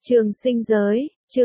Trường sinh giới, chương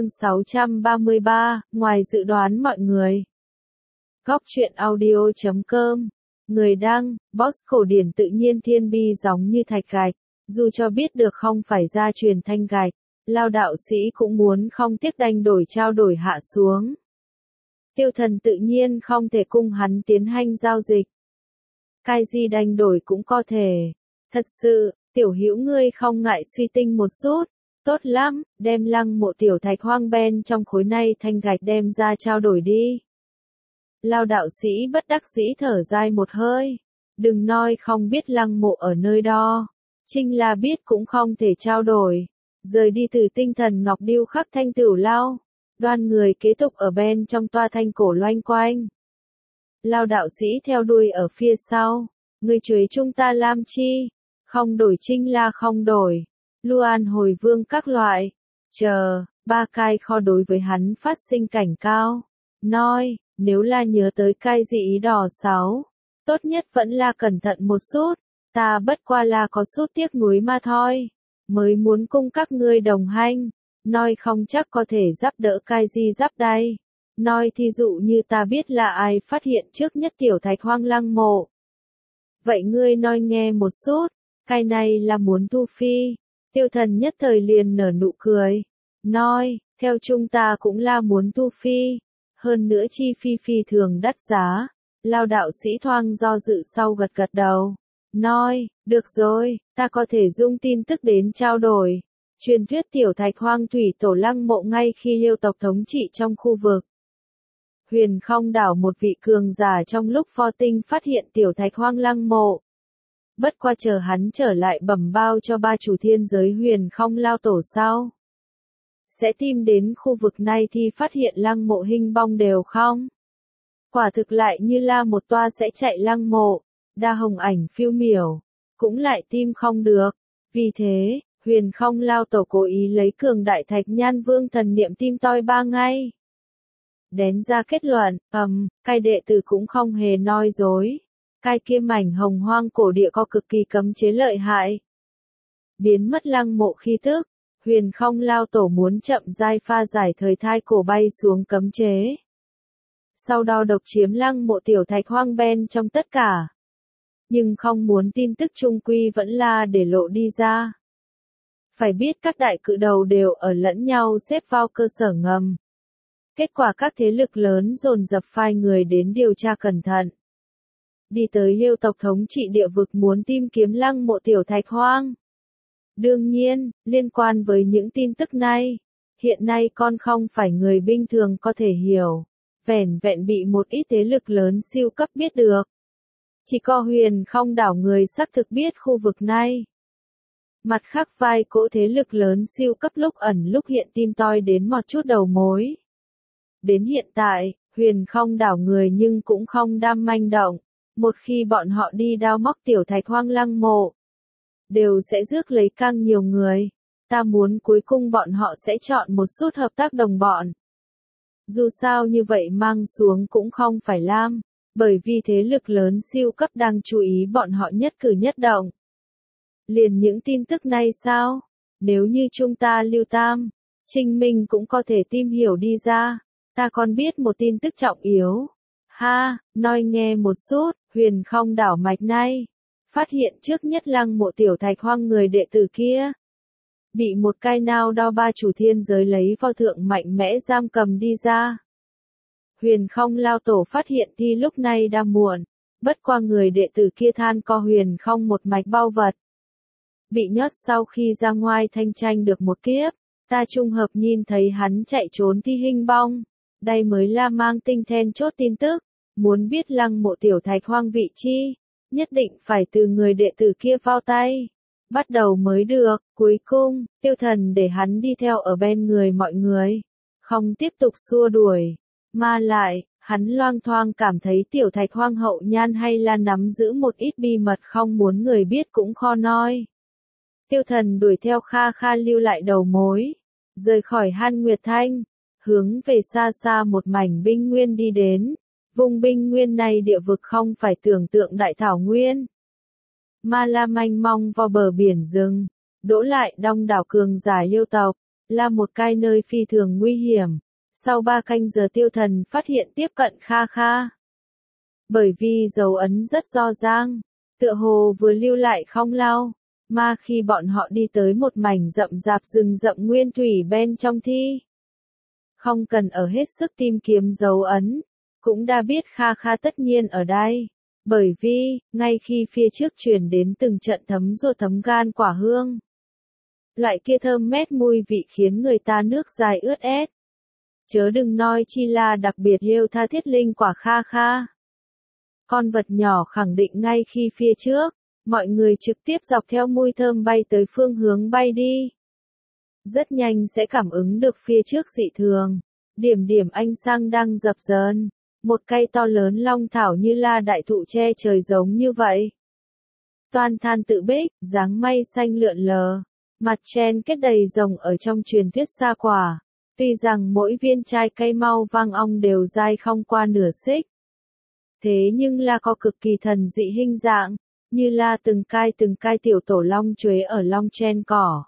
633, ngoài dự đoán mọi người. Góc truyện audio.com. Người đăng, boss cổ điển tự nhiên thiên bi giống như thạch gạch, dù cho biết được không phải gia truyền thanh gạch, Lao đạo sĩ cũng muốn không tiếc đành đổi trao đổi hạ xuống. Tiêu Thần tự nhiên không thể cung hắn tiến hành giao dịch. Cái gì đành đổi cũng có thể. Thật sự, tiểu hữu ngươi không ngại suy tinh một chút. Tốt lắm, đem lăng mộ tiểu thạch hoang ben trong khối này thanh gạch đem ra trao đổi đi. Lao đạo sĩ bất đắc dĩ thở dài một hơi. Đừng nói không biết lăng mộ ở nơi đó. Trinh là biết cũng không thể trao đổi. Rời đi từ tinh thần ngọc điêu khắc thanh tửu lao. Đoan người kế tục ở bên trong toa thanh cổ loanh quanh. Lao đạo sĩ theo đuôi ở phía sau. Người chuối chúng ta làm chi? Không đổi Trinh là không đổi. Luan hồi vương các loại. Chờ, ba cai kho đối với hắn phát sinh cảnh cao. Nói, nếu là nhớ tới cai dị ý đỏ sáu. Tốt nhất vẫn là cẩn thận một chút. Ta bất qua là có chút tiếc nuối mà thôi. Mới muốn cung các ngươi đồng hành. Nói không chắc có thể giúp đỡ cai gì giúp đây. Nói thí dụ như ta biết là ai phát hiện trước nhất tiểu thạch hoang lăng mộ. Vậy ngươi nói nghe một chút. Cái này là muốn thu phi. Tiêu Thần nhất thời liền nở nụ cười. Nói, theo chúng ta cũng là muốn thu phi. Hơn nữa chi phi phi thường đắt giá. Lao đạo sĩ thoang do dự sau gật gật đầu. Nói, được rồi, ta có thể dung tin tức đến trao đổi. Truyền thuyết tiểu thạch hoang thủy tổ lăng mộ ngay khi Liêu tộc thống trị trong khu vực. Huyền Không đảo một vị cường giả trong lúc pho tinh phát hiện tiểu thạch hoang lăng mộ. Bất qua chờ hắn trở lại bẩm bao cho ba chủ thiên giới Huyền Không lao tổ sau. Sẽ tìm đến khu vực này thì phát hiện lăng mộ hình bong đều không. Quả thực lại như là một toa sẽ chạy lăng mộ, đa hồng ảnh phiêu miểu, cũng lại tìm không được. Vì thế, Huyền Không lao tổ cố ý lấy cường đại thạch nhan vương thần niệm tim toi ba ngày. Đến ra kết luận, cái đệ tử cũng không hề nói dối. Cái kia mảnh hồng hoang cổ địa có cực kỳ cấm chế lợi hại. Biến mất lăng mộ khí tức, Huyền Không lao tổ muốn chậm rãi pha giải thời thai cổ bay xuống cấm chế. Sau đó độc chiếm lăng mộ tiểu thạch hoang ben trong tất cả. Nhưng không muốn tin tức trung quy vẫn là để lộ đi ra. Phải biết các đại cự đầu đều ở lẫn nhau xếp vào cơ sở ngầm. Kết quả các thế lực lớn dồn dập phái người đến điều tra cẩn thận. Đi tới Liêu tộc thống trị địa vực muốn tìm kiếm lăng mộ tiểu thạch hoang. Đương nhiên, liên quan với những tin tức này, hiện nay con không phải người bình thường có thể hiểu. Vẻn vẹn bị một ít thế lực lớn siêu cấp biết được. Chỉ có Huyền Không đảo người xác thực biết khu vực này. Mặt khác vài cỗ thế lực lớn siêu cấp lúc ẩn lúc hiện tìm toi đến một chút đầu mối. Đến hiện tại, Huyền Không đảo người nhưng cũng không đam manh động. Một khi bọn họ đi đào móc tiểu thạch hoang lăng mộ, đều sẽ rước lấy càng nhiều người. Ta muốn cuối cùng bọn họ sẽ chọn một chút hợp tác đồng bọn. Dù sao như vậy mang xuống cũng không phải làm, bởi vì thế lực lớn siêu cấp đang chú ý bọn họ nhất cử nhất động. Liền những tin tức này sao? Nếu như chúng ta lưu tam, Trinh Minh cũng có thể tìm hiểu đi ra. Ta còn biết một tin tức trọng yếu. Ha, nói nghe một chút, Huyền Không đảo mạch này. Phát hiện trước nhất lăng mộ tiểu thạch hoang người đệ tử kia. Bị một cái nào đó ba chủ thiên giới lấy vào thượng mạnh mẽ giam cầm đi ra. Huyền Không lao tổ phát hiện thì lúc này đã muộn. Bất qua người đệ tử kia than co Huyền Không một mạch bao vật. Bị nhốt sau khi ra ngoài thanh tranh được một kiếp. Ta trùng hợp nhìn thấy hắn chạy trốn thi hình bong. Đây mới là mang tinh then chốt tin tức. Muốn biết lăng mộ tiểu thạch hoang vị chi. Nhất định phải từ người đệ tử kia vào tay. Bắt đầu mới được, cuối cùng, Tiêu Thần để hắn đi theo ở bên người mọi người. Không tiếp tục xua đuổi. Mà lại, hắn loang thoang cảm thấy tiểu thạch hoang hậu nhan hay là nắm giữ một ít bí mật không muốn người biết cũng khó nói. Tiêu Thần đuổi theo Kha Kha lưu lại đầu mối. Rời khỏi Han Nguyệt Thanh. Hướng về xa xa một mảnh binh nguyên đi đến. Vùng binh nguyên này địa vực không phải tưởng tượng đại thảo nguyên. Mà là mênh mông vào bờ biển rừng. Đỗ lại đông đảo cường giả Liêu tộc. là một cái nơi phi thường nguy hiểm. Sau 3 canh giờ Tiêu Thần phát hiện tiếp cận Kha Kha. Bởi vì dấu ấn rất rõ ràng, tựa hồ vừa lưu lại không lâu, mà khi bọn họ đi tới một mảnh rậm rạp rừng rậm nguyên thủy bên trong thi. Không cần ở hết sức tìm kiếm dấu ấn, cũng đã biết Kha Kha tất nhiên ở đây. Bởi vì, ngay khi phía trước truyền đến từng trận thấm ruột thấm gan quả hương. Loại kia thơm mét mùi vị khiến người ta nước dài ướt ét. Chớ đừng nói chi là đặc biệt yêu tha thiết linh quả Kha Kha. Con vật nhỏ khẳng định ngay khi phía trước, mọi người trực tiếp dọc theo mùi thơm bay tới phương hướng bay đi. Rất nhanh sẽ cảm ứng được phía trước dị thường. Điểm ánh sáng đang dập dờn. Một cây to lớn long thảo như là đại thụ che trời giống như vậy. Toàn than tự bích, dáng mây xanh lượn lờ. Mặt trên kết đầy rồng ở trong truyền thuyết xa quả. Tuy rằng mỗi viên trái cây mau vang ong đều dai không qua nửa xích. Thế nhưng là có cực kỳ thần dị hình dạng, như là từng cái tiểu tổ long chuế ở long trên cỏ.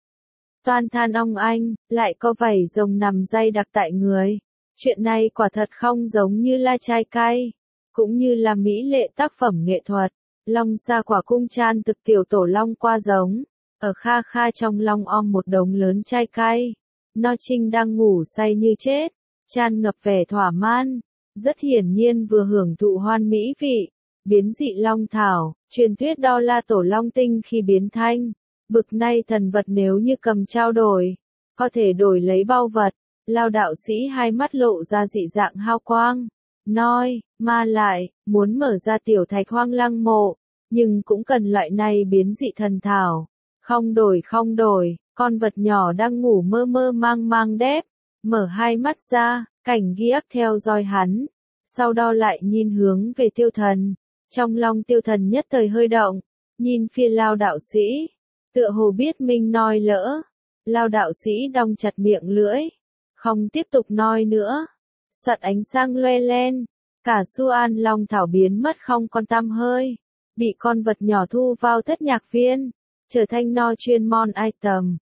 Toàn than ong anh, lại có vảy rồng nằm dây đặc tại người. Chuyện này quả thật không giống như là trái cây, cũng như là mỹ lệ tác phẩm nghệ thuật. Long xa quả cung chan thực tiểu tổ long qua giống, ở Kha Kha trong long om một đống lớn trái cây. No Trinh đang ngủ say như chết, tràn ngập vẻ thỏa mãn, rất hiển nhiên vừa hưởng thụ hoan mỹ vị. Biến dị long thảo, truyền thuyết đó là tổ long tinh khi biến thanh. Bực này thần vật nếu như cầm trao đổi, có thể đổi lấy bao vật. Lao đạo sĩ hai mắt lộ ra dị dạng hào quang, nói, mà lại, muốn mở ra tiểu thạch hoang lăng mộ, nhưng cũng cần loại này biến dị thần thảo. Không đổi, con vật nhỏ đang ngủ mơ mơ mang đép, mở hai mắt ra, cảnh ghi ác theo dõi hắn, sau đó lại nhìn hướng về Tiêu Thần. Trong lòng Tiêu Thần nhất thời hơi động, nhìn phía Lao đạo sĩ, tựa hồ biết mình nói lỡ. Lao đạo sĩ đong chặt miệng lưỡi, không tiếp tục nói nữa. Soạt ánh sáng loe lên, cả Su An Long thảo biến mất không còn tăm hơi, bị con vật nhỏ thu vào thất nhạc viên, trở thành no chuyên môn item.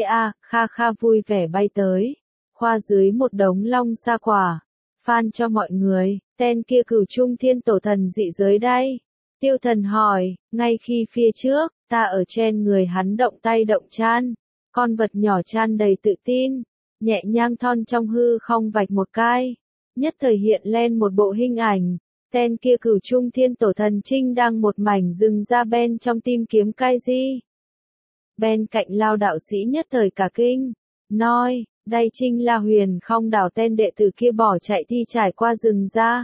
Kha Kha vui vẻ bay tới, khoa dưới một đống long sa quả, phan cho mọi người, tên kia cửu trung thiên tổ thần dị giới đây. Tiêu Thần hỏi, ngay khi phía trước, ta ở trên người hắn động tay động chân, con vật nhỏ tràn đầy tự tin, nhẹ nhàng thon trong hư không vạch một cái, nhất thời hiện lên một bộ hình ảnh, tên kia cửu trung thiên tổ thần trinh đang một mảnh rừng ra bên trong tìm kiếm cái gì. Bên cạnh Lao đạo sĩ nhất thời cả kinh, nói, đây chính là Huyền Không Đảo tên đệ tử kia bỏ chạy thi trải qua rừng ra.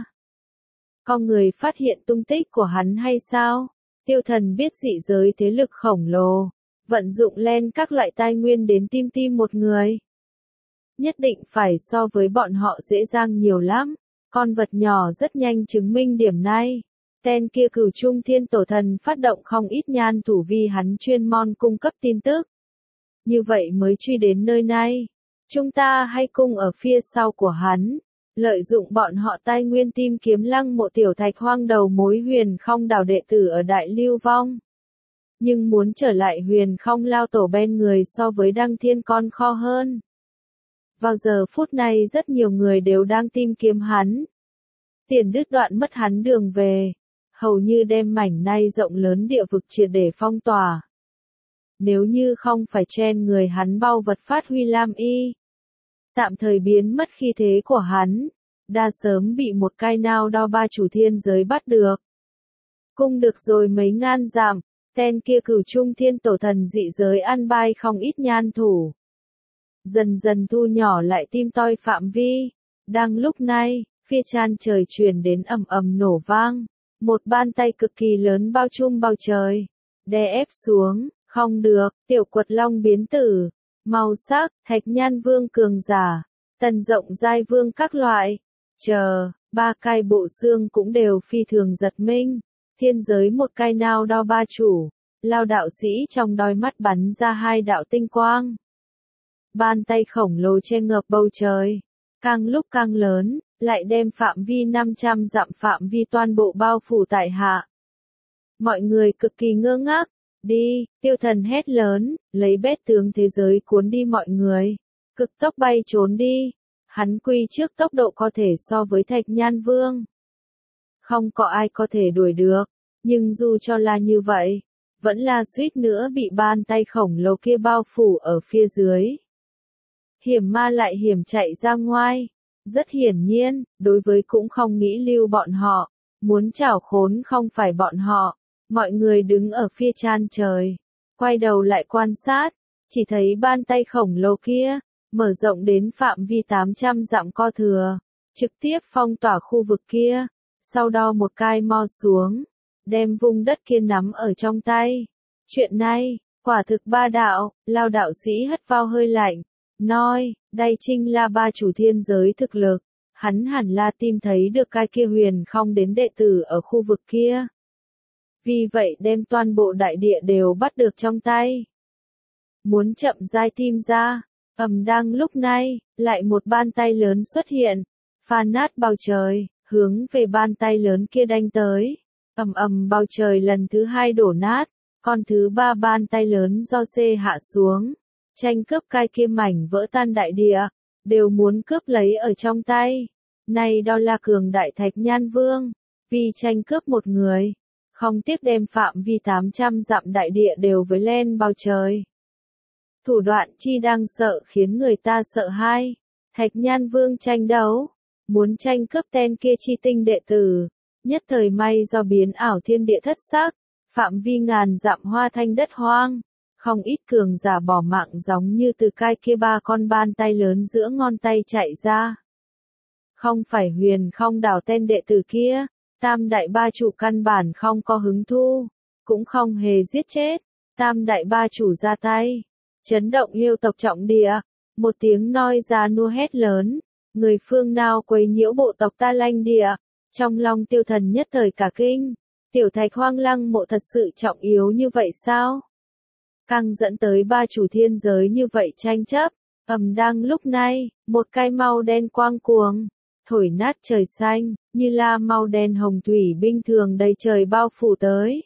Có người phát hiện tung tích của hắn hay sao? Tiêu Thần biết dị giới thế lực khổng lồ, vận dụng lên các loại tài nguyên đến tim một người. Nhất định phải so với bọn họ dễ dàng nhiều lắm. Con vật nhỏ rất nhanh chứng minh điểm này. Tên kia cửu trung thiên tổ thần phát động không ít nhan thủ vì hắn chuyên môn cung cấp tin tức. Như vậy mới truy đến nơi này. Chúng ta hay cung ở phía sau của hắn, lợi dụng bọn họ tài nguyên tìm kiếm lăng mộ tiểu thạch hoang đầu mối Huyền Không Đảo đệ tử ở Đại Lưu Vong. Nhưng muốn trở lại Huyền Không Lao tổ bên người so với Đăng Thiên còn khó hơn. Vào giờ phút này rất nhiều người đều đang tìm kiếm hắn. Tiền đứt đoạn mất hắn đường về, hầu như đem mảnh này rộng lớn địa vực triệt để phong tỏa. Nếu như không phải trên người hắn bao vật phát huy lam y, tạm thời biến mất khí thế của hắn, đã sớm bị một cái nào đó ba chủ thiên giới bắt được. Cung được rồi mấy ngàn dặm, tên kia cửu trung thiên tổ thần dị giới ăn bài không ít nhan thủ. Dần dần thu nhỏ lại tim toi phạm vi. Đang lúc này, phía chân trời truyền đến ầm ầm nổ vang. Một bàn tay cực kỳ lớn bao trùm bầu trời, đè ép xuống, không được, tiểu quật long biến tử, màu sắc, thạch nhan vương cường giả, tần rộng giai vương các loại, ba cái bộ xương cũng đều phi thường giật mình. Thiên giới một cái nào đó ba chủ, Lao đạo sĩ trong đôi mắt bắn ra hai đạo tinh quang. Bàn tay khổng lồ che ngập bầu trời, càng lúc càng lớn, lại đem phạm vi 500 dặm phạm vi toàn bộ bao phủ tại hạ. Mọi người cực kỳ ngơ ngác, đi, Tiêu Thần hét lớn, lấy bét tướng thế giới cuốn đi mọi người. cực tốc bay trốn đi. Hắn quy trước tốc độ có thể so với Thạch Nhan Vương. Không có ai có thể đuổi được, nhưng dù cho là như vậy, vẫn là suýt nữa bị bàn tay khổng lồ kia bao phủ ở phía dưới. Hiểm ma lại hiểm chạy ra ngoài. Rất hiển nhiên, đối với cũng không nghĩ lưu bọn họ, muốn trảo khốn không phải bọn họ. Mọi người đứng ở phía chan trời, quay đầu lại quan sát, chỉ thấy bàn tay khổng lồ kia, mở rộng đến phạm vi 800 dặm co thừa, trực tiếp phong tỏa khu vực kia, sau đó một cái mo xuống, đem vùng đất kia nắm ở trong tay. Chuyện này, quả thực ba đạo, Lao đạo sĩ hất vào hơi lạnh, nói, đây chính là ba chủ thiên giới thực lực, hắn hẳn là tìm thấy được cái kia huyền không đến đệ tử ở khu vực kia. Vì vậy đem toàn bộ đại địa đều bắt được trong tay. Muốn chậm rãi tìm ra, đang lúc này, lại một bàn tay lớn xuất hiện, phá nát bầu trời, hướng về bàn tay lớn kia đánh tới. Bầu trời lần thứ hai đổ nát, còn thứ ba bàn tay lớn do xê hạ xuống, tranh cướp cái kia mảnh vỡ tan đại địa, đều muốn cướp lấy ở trong tay. Này đó là cường đại Thạch Nhan Vương, vì tranh cướp một người, không tiếc đem phạm vi 800 dặm đại địa đều với lên bầu trời. Thủ đoạn chi đang sợ khiến người ta sợ hãi. Thạch Nhan Vương tranh đấu, muốn tranh cướp tên kia chi tinh đệ tử, nhất thời may do biến ảo thiên địa thất sắc, phạm vi ngàn dặm hoa thanh đất hoang, không ít cường giả bỏ mạng giống như từ cái kia ba con bàn tay lớn giữa ngón tay chạy ra. Không phải huyền không đảo tên đệ tử kia, tam đại ba chủ căn bản không có hứng thu, cũng không hề giết chết, tam đại ba chủ ra tay, chấn động yêu tộc trọng địa, một tiếng nói ra nua hét lớn, người phương nào quấy nhiễu bộ tộc ta lanh địa, trong lòng Tiêu Thần nhất thời cả kinh, tiểu Thạch Hoang Lăng mộ thật sự trọng yếu như vậy sao? Càng dẫn tới ba chủ thiên giới như vậy tranh chấp, đang lúc này, một cái màu đen quang cuồng, thổi nát trời xanh, như là màu đen hồng thủy bình thường đầy trời bao phủ tới.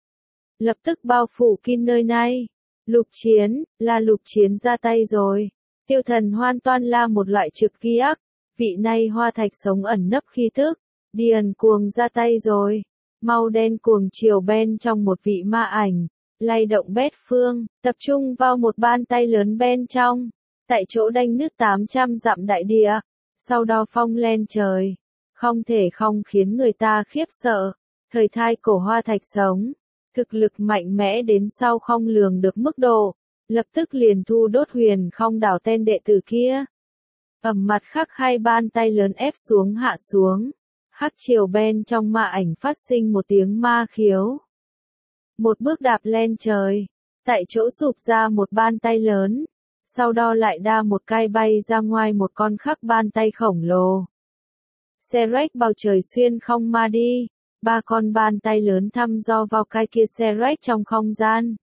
Lập tức bao phủ kín nơi này. Lục Chiến, là Lục Chiến ra tay rồi. Tiêu Thần hoàn toàn là một loại trực ký ác. Vị này hoa thạch sống ẩn nấp khí tức. Điền cuồng ra tay rồi. Màu đen cuồng chiều bên trong một vị ma ảnh. Lay động bét phương, tập trung vào một bàn tay lớn bên trong. Tại chỗ đánh nứt 800 dặm đại địa. Sau đó phong lên trời. Không thể không khiến người ta khiếp sợ. Thời thai cổ hoa thạch sống. Thực lực mạnh mẽ đến sau không lường được mức độ. Lập tức liền thu đốt huyền không đảo tên đệ tử kia. Mặt khác hai bàn tay lớn ép xuống hạ xuống. Hắc chiều bên trong ma ảnh phát sinh một tiếng ma khiếu. Một bước đạp lên trời. Tại chỗ sụp ra một bàn tay lớn. Sau đó lại đa một cái bay ra ngoài một con khác bàn tay khổng lồ. Xe rách bầu trời xuyên không ma đi. Ba con bàn tay lớn thăm dò vào cái kia xe rách trong không gian.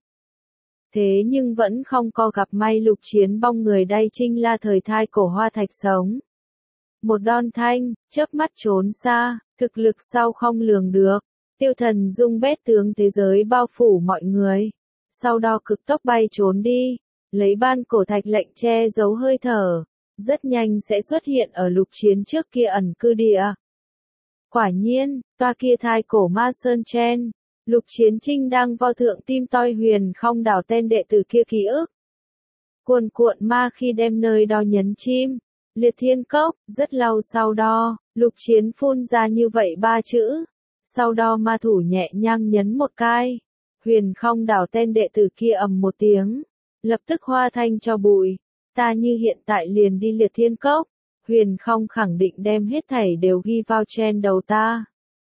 Thế nhưng vẫn không có gặp may Lục Chiến bong người đây chính là thời thai cổ hoa thạch sống. Một đòn thanh, chớp mắt trốn xa, thực lực sau không lường được. Tiêu Thần dung bét tướng thế giới bao phủ mọi người. Sau đó cực tốc bay trốn đi, lấy ban cổ thạch lệnh che giấu hơi thở. Rất nhanh sẽ xuất hiện ở Lục Chiến trước kia ẩn cư địa. Quả nhiên, toa kia thai cổ ma sơn chen, Lục Chiến Trinh đang vo thượng tim toi huyền không đảo tên đệ tử kia ký ức. Cuồn cuộn ma khi đem nơi đó nhấn chim, liệt thiên cốc, rất lâu sau đó, Lục Chiến phun ra như vậy ba chữ. Sau đó ma thủ nhẹ nhàng nhấn một cái, huyền không đảo tên đệ tử kia một tiếng, lập tức hoa thanh cho bụi, ta như hiện tại liền đi liệt thiên cốc. Huyền không khẳng định đem hết thảy đều ghi vào trên đầu ta.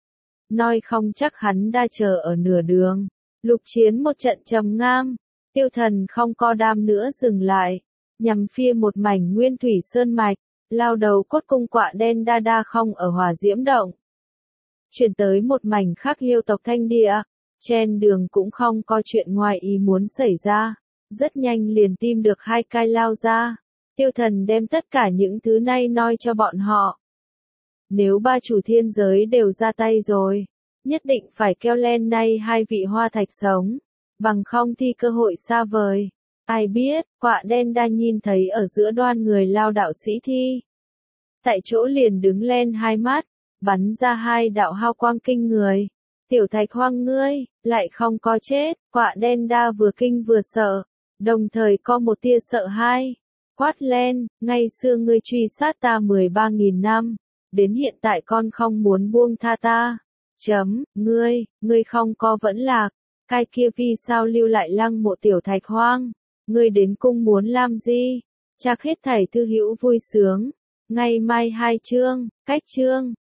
Nói không chắc hắn đã chờ ở nửa đường. Lục Chiến một trận trầm ngâm. Tiêu Thần không co đam nữa dừng lại. Nhằm phía một mảnh nguyên thủy sơn mạch. Lao đầu cốt cung quạ đen đa đa không ở hỏa diễm động. Chuyển tới một mảnh khác yêu tộc thanh địa. Trên đường cũng không có chuyện ngoài ý muốn xảy ra. Rất nhanh liền tìm được hai cái lao ra. Tiêu Thần đem tất cả những thứ này nói cho bọn họ. Nếu ba chủ thiên giới đều ra tay rồi, nhất định phải kêu lên nay hai vị hoa thạch sống, bằng không thì cơ hội xa vời. Ai biết, quạ đen đa nhìn thấy ở giữa đoàn người lao đạo sĩ thi. Tại chỗ liền đứng lên hai mắt, bắn ra hai đạo hào quang kinh người. Tiểu Thạch Hoang ngươi, lại không có chết, quạ đen đa vừa kinh vừa sợ, đồng thời có một tia sợ hãi. Quát lên, ngày xưa ngươi truy sát ta 13.000 năm, đến hiện tại con không muốn buông tha ta. Ngươi không có vẫn lạc, cái kia vì sao lưu lại lăng mộ Tiểu Thạch Hoang, ngươi đến cung muốn làm gì? Chắc hết thảy thư hữu vui sướng, ngày mai 2 chương, cách chương.